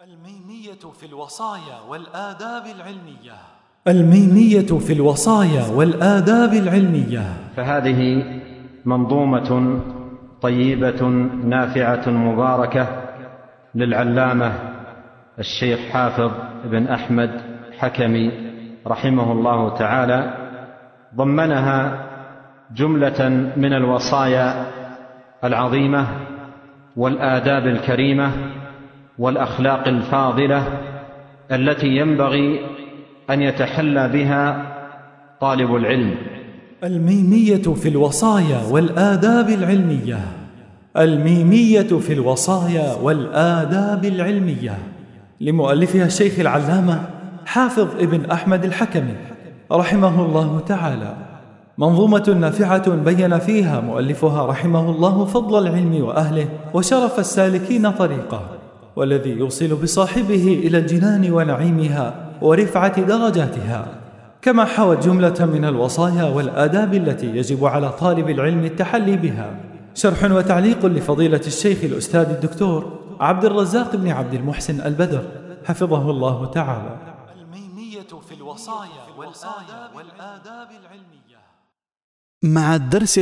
الميمية في الوصايا والآداب العلمية. الميمية في الوصايا والآداب العلمية. فهذه منظومة طيبة نافعة مباركة للعلامة الشيخ حافظ بن أحمد حكمي رحمه الله تعالى، ضمنها جملة من الوصايا العظيمة والآداب الكريمة والأخلاق الفاضلة التي ينبغي أن يتحلى بها طالب العلم. الميمية في الوصايا والآداب العلمية. الميمية في الوصايا والآداب العلمية لمؤلفها الشيخ العلامة حافظ ابن أحمد الحكمي رحمه الله تعالى، منظومة نافعة بين فيها مؤلفها رحمه الله فضل العلم وأهله وشرف السالكين طريقه، والذي يوصل بصاحبه إلى الجنان ونعيمها ورفعة درجاتها، كما حوت جملة من الوصايا والآداب التي يجب على طالب العلم التحلي بها. شرح وتعليق لفضيلة الشيخ الأستاذ الدكتور عبد الرزاق بن عبد المحسن البدر حفظه الله تعالى. الميمية في الوصايا والآداب العلمية مع الدرس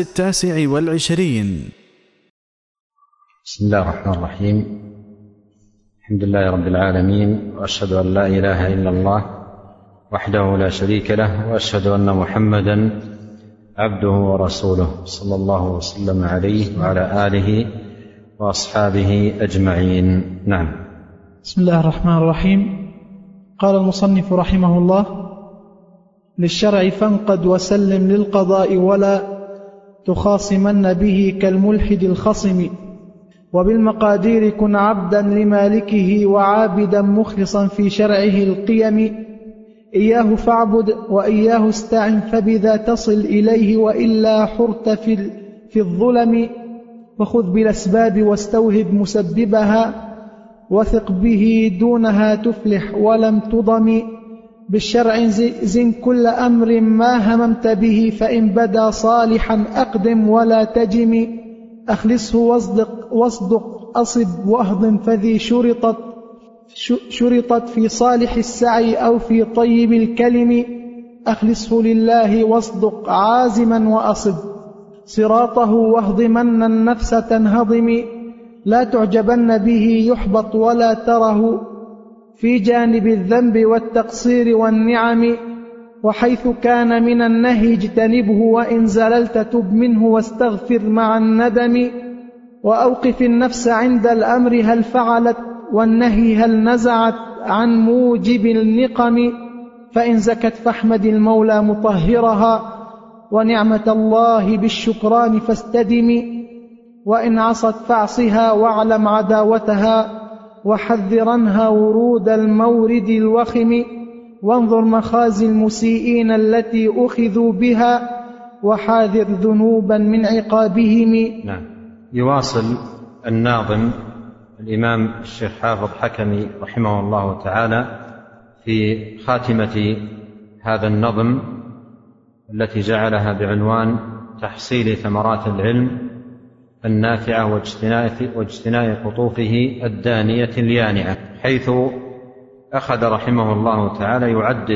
29. بسم الله الرحمن الرحيم. الحمد لله رب العالمين، وأشهد أن لا إله إلا الله وحده لا شريك له، وأشهد أن محمدا عبده ورسوله صلى الله وسلم عليه وعلى آله وأصحابه أجمعين. نعم. بسم الله الرحمن الرحيم. قال المصنف رحمه الله: للشرع فانقد وسلم للقضاء ولا تخاصمن به كالملحد الخصم، وبالمقادير كن عبدا لمالكه وعابدا مخلصا في شرعه القيم، إياه فاعبد وإياه استعن فبذا تصل إليه وإلا حرت في الظلم، وخذ بالأسباب واستوهب مسببها وثق به دونها تفلح ولم تضم، بالشرع زن كل أمر ما هممت به فإن بدا صالحا أقدم ولا تجم، أخلصه واصدق أصب وأهضم فذي شرطت في صالح السعي أو في طيب الكلم، أخلصه لله واصدق عازما وأصب صراطه واهضمن النفس تنهضم، لا تعجبن به يحبط ولا تره في جانب الذنب والتقصير والنعم، وحيث كان من النهي اجتنبه وإن زللت تب منه واستغفر مع الندم، وأوقف النفس عند الأمر هل فعلت والنهي هل نزعت عن موجب النقم، فإن زكت فاحمد المولى مطهرها ونعمة الله بالشكران فاستدم، وإن عصت فاعصها واعلم عداوتها وحذرنها ورود المورد الوخم، وانظر مخازي المسيئين التي أخذوا بها وحاذر ذنوبا من عقابهم. نعم. يواصل الناظم الإمام الشيخ حافظ حكمي رحمه الله تعالى في خاتمة هذا النظم التي جعلها بعنوان تحصيل ثمرات العلم النافعة واجتناء قطوفه الدانية اليانعة، حيث أخذ رحمه الله تعالى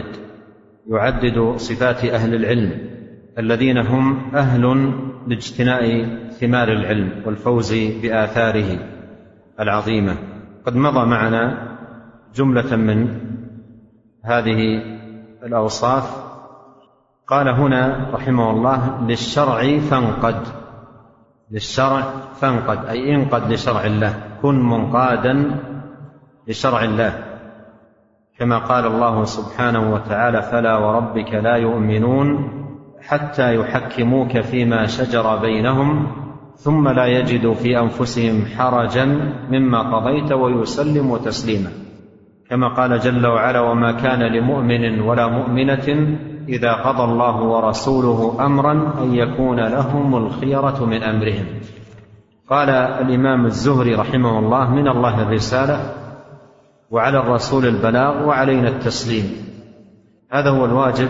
يعدد صفات أهل العلم الذين هم أهل لاجتناء ثمار العلم والفوز بآثاره العظيمة. قد مضى معنا جملة من هذه الأوصاف. قال هنا رحمه الله: للشرع فانقد. للشرع فانقد أي انقد لشرع الله، كن منقادا لشرع الله، كما قال الله سبحانه وتعالى: فلا وربك لا يؤمنون حتى يحكموك فيما شجر بينهم ثم لا يجدوا في أنفسهم حرجا مما قضيت ويسلموا تسليما، كما قال جل وعلا: وما كان لمؤمن ولا مؤمنة إذا قضى الله ورسوله أمرا أن يكون لهم الخيرة من أمرهم. قال الإمام الزهري رحمه الله: من الله الرسالة وعلى الرسول البلاغ وعلينا التسليم. هذا هو الواجب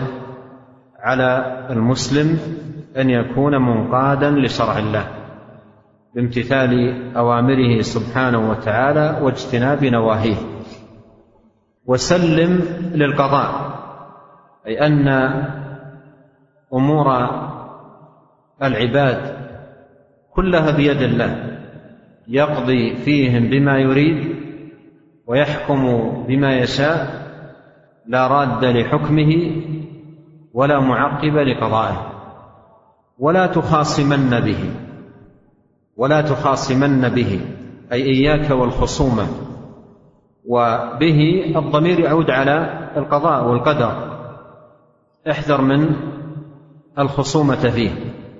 على المسلم، أن يكون منقادا لشرع الله بامتثال أوامره سبحانه وتعالى واجتناب نواهيه. وسلم للقضاء، أي أن أمور العباد كلها بيد الله، يقضي فيهم بما يريد ويحكم بما يشاء، لا راد لحكمه ولا معقب لقضائه. ولا تخاصمن به أي إياك والخصومة، وبه الضمير يعود على القضاء والقدر، احذر من الخصومة فيه.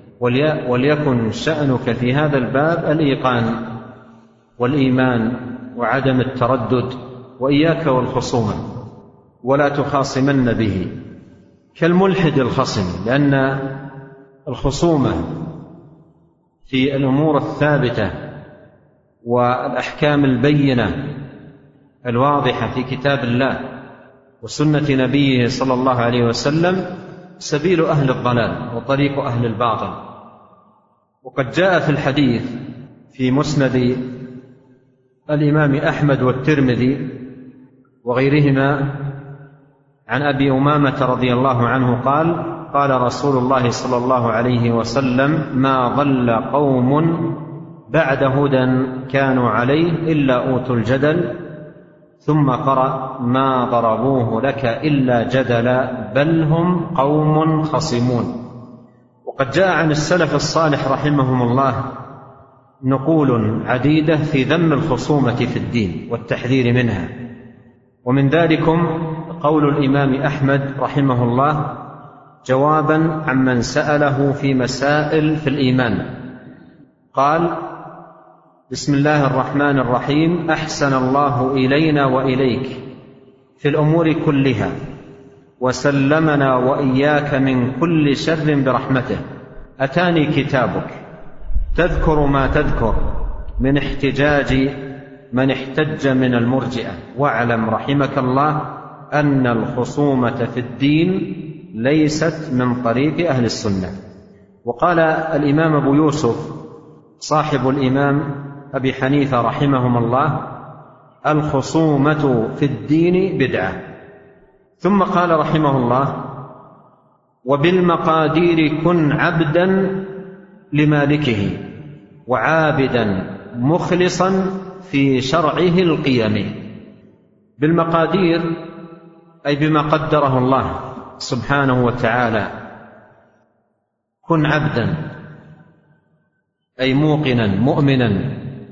وليكن شأنك في هذا الباب الإيقان والإيمان وعدم التردد، وإياك والخصومة. ولا تخاصمن به كالملحد الخصم، لأن الخصومة في الأمور الثابتة والأحكام البينة الواضحة في كتاب الله وسنة نبيه صلى الله عليه وسلم سبيل أهل الضلال وطريق أهل الباطل. وقد جاء في الحديث في مسند الإمام أحمد والترمذي وغيرهما عن أبي أمامة رضي الله عنه قال: قال رسول الله صلى الله عليه وسلم: ما ضل قوم بعد هدى كانوا عليه إلا أوتوا الجدل، ثم قرأ: ما ضربوه لك إلا جدلا بل هم قوم خصمون. وقد جاء عن السلف الصالح رحمهم الله نقول عديدة في ذم الخصومة في الدين والتحذير منها، ومن ذلكم قول الإمام أحمد رحمه الله جوابا عمن سأله في مسائل في الإيمان، قال: بسم الله الرحمن الرحيم، أحسن الله إلينا وإليك في الأمور كلها، وسلمنا وإياك من كل شر برحمته. أتاني كتابك تذكر ما تذكر من احتجاج من احتج من المرجئة، واعلم رحمك الله أن الخصومة في الدين ليست من طريق أهل السنة. وقال الإمام أبو يوسف صاحب الإمام أبي حنيفة رحمهم الله: الخصومة في الدين بدعة. ثم قال رحمه الله: وبالمقادير كن عبدا لمالكه وعابدا مخلصا في شرعه القيم. بالمقادير أي بما قدره الله سبحانه وتعالى. كن عبدا أي موقنا مؤمنا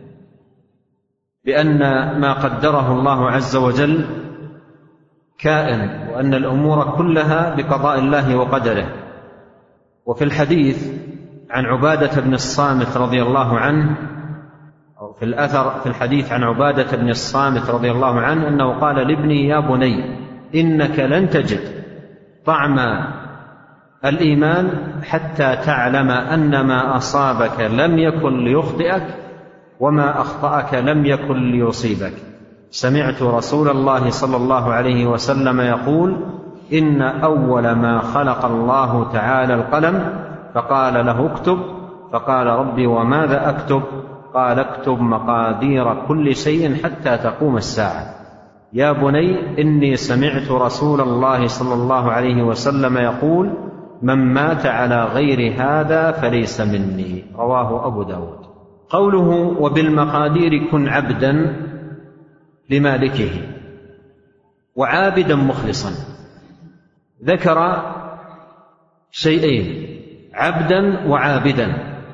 بأن ما قدره الله عز وجل كائن، وأن الأمور كلها بقضاء الله وقدره. وفي الحديث عن عبادة بن الصامت رضي الله عنه، أو في الأثر في الحديث عن عبادة بن الصامت رضي الله عنه أنه قال لابني: يا بني إنك لن تجد طعم الإيمان حتى تعلم أن ما أصابك لم يكن ليخطئك وما أخطأك لم يكن ليصيبك. سمعت رسول الله صلى الله عليه وسلم يقول: إن أول ما خلق الله تعالى القلم، فقال له اكتب، فقال: ربي وماذا أكتب؟ قال: اكتب مقادير كل شيء حتى تقوم الساعة. يا بني إني سمعت رسول الله صلى الله عليه وسلم يقول: من مات على غير هذا فليس مني. رواه أبو داود. قوله: وبالمقادير كن عبدا لمالكه وعابدا مخلصا، ذكر شيئين: عبدا وعابدا.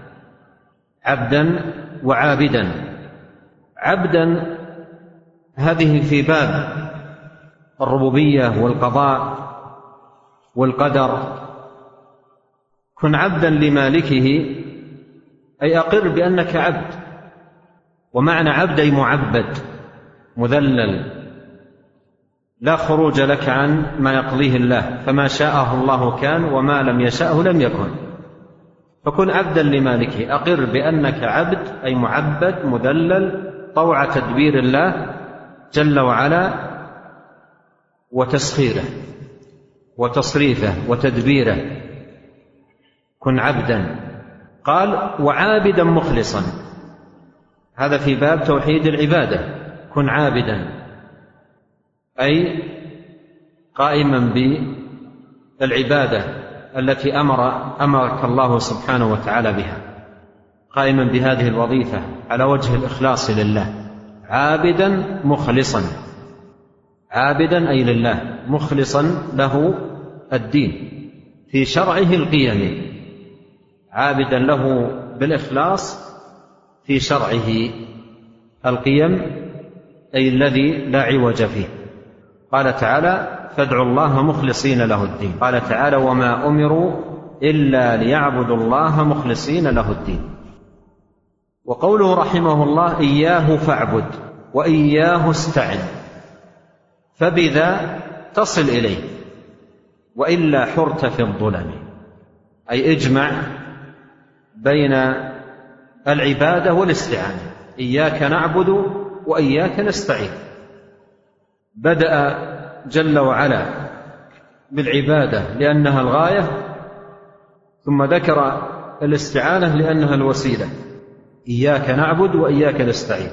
عبدا وعابدا. عبدا هذه في باب الربوبية والقضاء والقدر. كن عبدا لمالكه أي أقر بأنك عبد، ومعنى عبد أي معبد مذلل، لا خروج لك عن ما يقضيه الله، فما شاءه الله كان وما لم يشأه لم يكن. فكن عبدا لمالكه، أقر بأنك عبد أي معبد مذلل طوع تدبير الله جل وعلا وتسخيره وتصريفه وتدبيره. كن عبدا. قال: وعابدا مخلصا، هذا في باب توحيد العبادة. كن عابدا أي قائما بالعبادة التي أمرك الله سبحانه وتعالى بها، قائما بهذه الوظيفة على وجه الإخلاص لله، عابدا مخلصا، عابدا أي لله، مخلصا له الدين في شرعه القيم، عابدا له بالإخلاص في شرعه القيم، أي الذي لا عوج فيه. قال تعالى: فادعوا الله مخلصين له الدين. قال تعالى: وما أمروا إلا ليعبدوا الله مخلصين له الدين. وقوله رحمه الله: إياه فاعبد وإياه استعن، فبذا تصل إليه وإلا حرت في الظلم، أي اجمع بين العبادة والاستعانة، إياك نعبد وإياك نستعين. بدأ جل وعلا بالعبادة لأنها الغاية، ثم ذكر الاستعانة لأنها الوسيلة، إياك نعبد وإياك نستعين.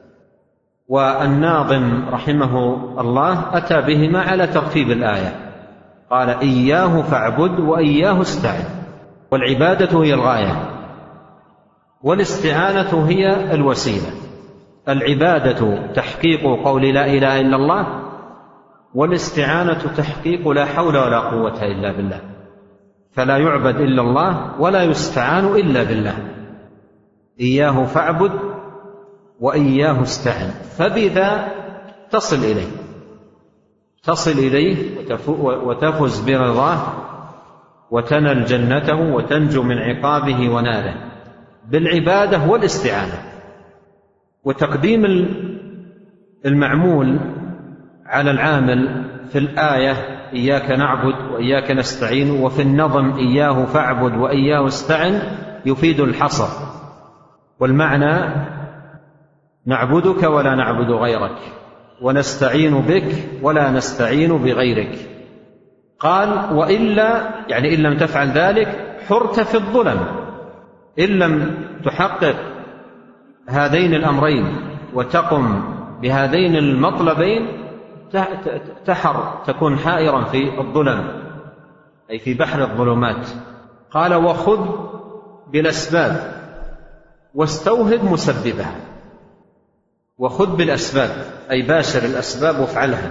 والناظم رحمه الله أتى بهما على ترتيب الآية، قال: إياه فاعبد وإياه استعن، والعبادة هي الغاية والاستعانة هي الوسيلة. العبادة تحقيق قول لا إله إلا الله، والاستعانة تحقيق لا حول ولا قوة إلا بالله، فلا يعبد إلا الله ولا يستعان إلا بالله. إياه فاعبد وإياه استعن، فبذا تصل إليه، تصل إليه وتفز برضاه وتنل جنته وتنجو من عقابه وناره، بالعبادة والاستعانة. وتقديم المعمول على العامل في الآية إياك نعبد وإياك نستعين، وفي النظم إياه فاعبد وإياه استعن، يفيد الحصر، والمعنى نعبدك ولا نعبد غيرك، ونستعين بك ولا نستعين بغيرك. قال: وإلا يعني إن لم تفعل ذلك حرت في الظلم، إن لم تحقق هذين الأمرين وتقم بهذين المطلبين تكون حائرا في الظلم، أي في بحر الظلمات. قال: وخذ بالأسباب واستوهب مسببها. وخذ بالأسباب أي باشر الأسباب وافعلها،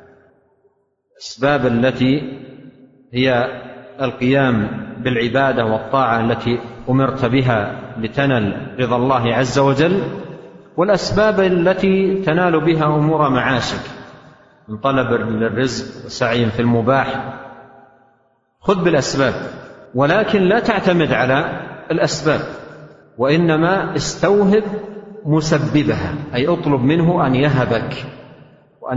الأسباب التي هي القيام بالعبادة والطاعة التي أمرت بها لتنل رضا الله عز وجل، والأسباب التي تنال بها أمور معاشك من طلب للرزق وسعي في المباح. خذ بالأسباب، ولكن لا تعتمد على الأسباب، وإنما استوهب مسببها، أي اطلب منه أن يهبك وأن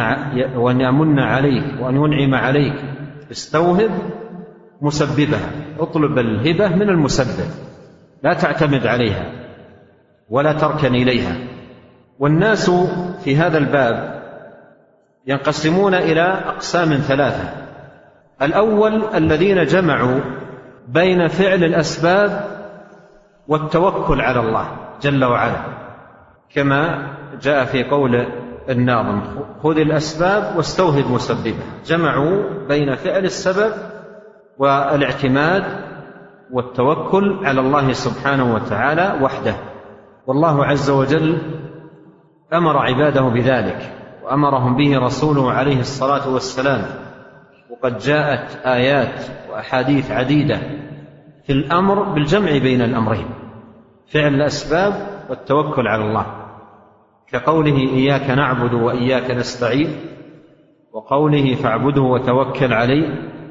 يمن عليك وأن ينعم عليك. استوهب مسببها، اطلب الهبة من المسبب، لا تعتمد عليها ولا تركن إليها. والناس في هذا الباب ينقسمون إلى أقسام ثلاثة: الأول الذين جمعوا بين فعل الأسباب والتوكل على الله جل وعلا، كما جاء في قول الناظم: خذ الأسباب واستوهب مسببها. جمعوا بين فعل السبب والاعتماد والتوكل على الله سبحانه وتعالى وحده. والله عز وجل أمر عباده بذلك، وأمرهم به رسوله عليه الصلاة والسلام، وقد جاءت آيات وأحاديث عديدة في الأمر بالجمع بين الأمرين، فعل الأسباب والتوكل على الله، كقوله: إياك نعبد وإياك نستعين، وقوله: فاعبده وتوكل عليه،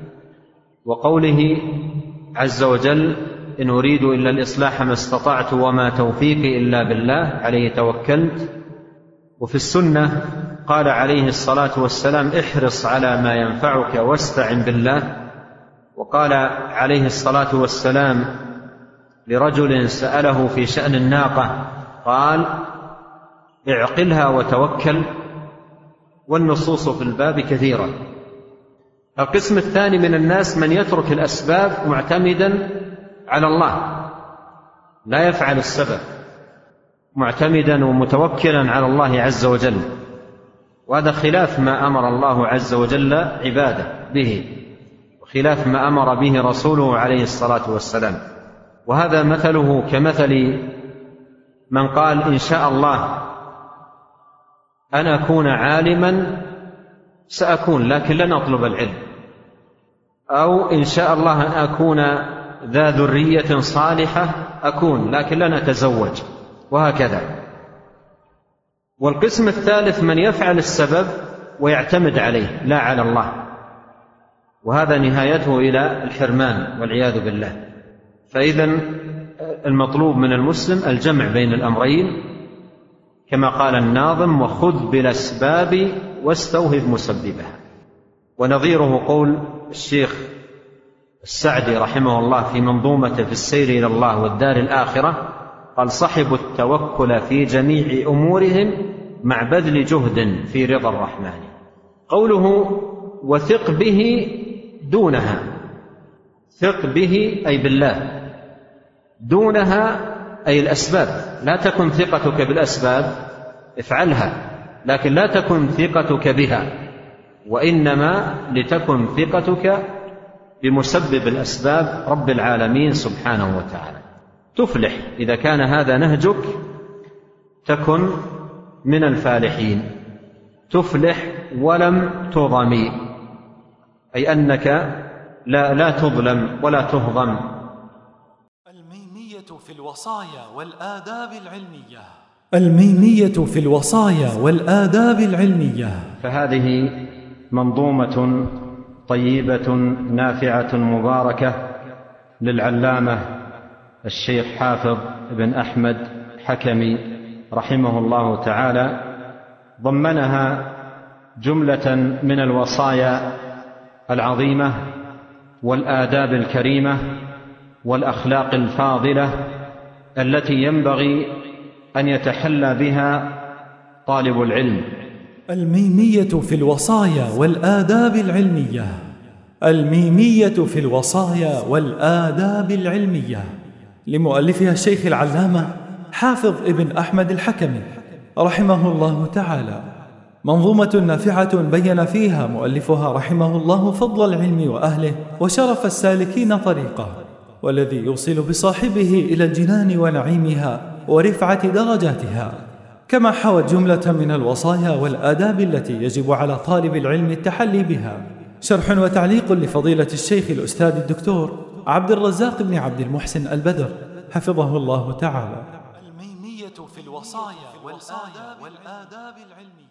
وقوله عز وجل: إن أريد إلا الإصلاح ما استطعت وما توفيقي إلا بالله عليه توكلت. وفي السنة قال عليه الصلاة والسلام: احرص على ما ينفعك واستعن بالله. وقال عليه الصلاة والسلام لرجل سأله في شأن الناقة، قال: اعقلها وتوكل. والنصوص في الباب كثيرة. القسم الثاني من الناس من يترك الأسباب معتمدا على الله، لا يفعل السبب، معتمدا ومتوكلا على الله عز وجل، وهذا خلاف ما أمر الله عز وجل عباده به، وخلاف ما أمر به رسوله عليه الصلاة والسلام. وهذا مثله كمثل من قال إن شاء الله أن أكون عالما سأكون لكن لن أطلب العلم، أو إن شاء الله أن أكون ذا ذرية صالحة أكون لكن لن أتزوج، وهكذا. والقسم الثالث من يفعل السبب ويعتمد عليه لا على الله، وهذا نهايته إلى الحرمان والعياذ بالله. فإذن المطلوب من المسلم الجمع بين الأمرين كما قال الناظم: وخذ بالأسباب واستوهب مسببها. ونظيره قول الشيخ السعدي رحمه الله في منظومته في السير إلى الله والدار الآخرة، قال: صحبوا التوكل في جميع أمورهم مع بذل جهد في رضا الرحمن. قوله وثق به دونها، ثق به أي بالله، دونها أي الأسباب. لا تكن ثقتك بالأسباب، افعلها، لكن لا تكن ثقتك بها، وإنما لتكن ثقتك بمسبب الأسباب رب العالمين سبحانه وتعالى. تفلح إذا كان هذا نهجك، تكن من الفالحين. تفلح ولم تظلم، أي أنك لا تظلم ولا تهضم. الميمية في الوصايا والآداب العلمية. الميمية في الوصايا والآداب العلمية. فهذه منظومة طيبة نافعة مباركة للعلامة الشيخ حافظ بن أحمد حكمي رحمه الله تعالى، ضمنها جملة من الوصايا العظيمة والآداب الكريمة والأخلاق الفاضلة التي ينبغي أن يتحلى بها طالب العلم. الميمية في الوصايا والآداب العلمية. الميمية في الوصايا والآداب العلمية لمؤلفها الشيخ العلامة حافظ ابن أحمد الحكمي رحمه الله تعالى، منظومة نافعة بين فيها مؤلفها رحمه الله فضل العلم وأهله وشرف السالكين طريقه، والذي يوصل بصاحبه إلى الجنان ونعيمها ورفعة درجاتها، كما حوت جملة من الوصايا والآداب التي يجب على طالب العلم التحلي بها. شرح وتعليق لفضيلة الشيخ الأستاذ الدكتور عبد الرزاق بن عبد المحسن البدر حفظه الله تعالى. الميمية في الوصايا والآداب العلمية.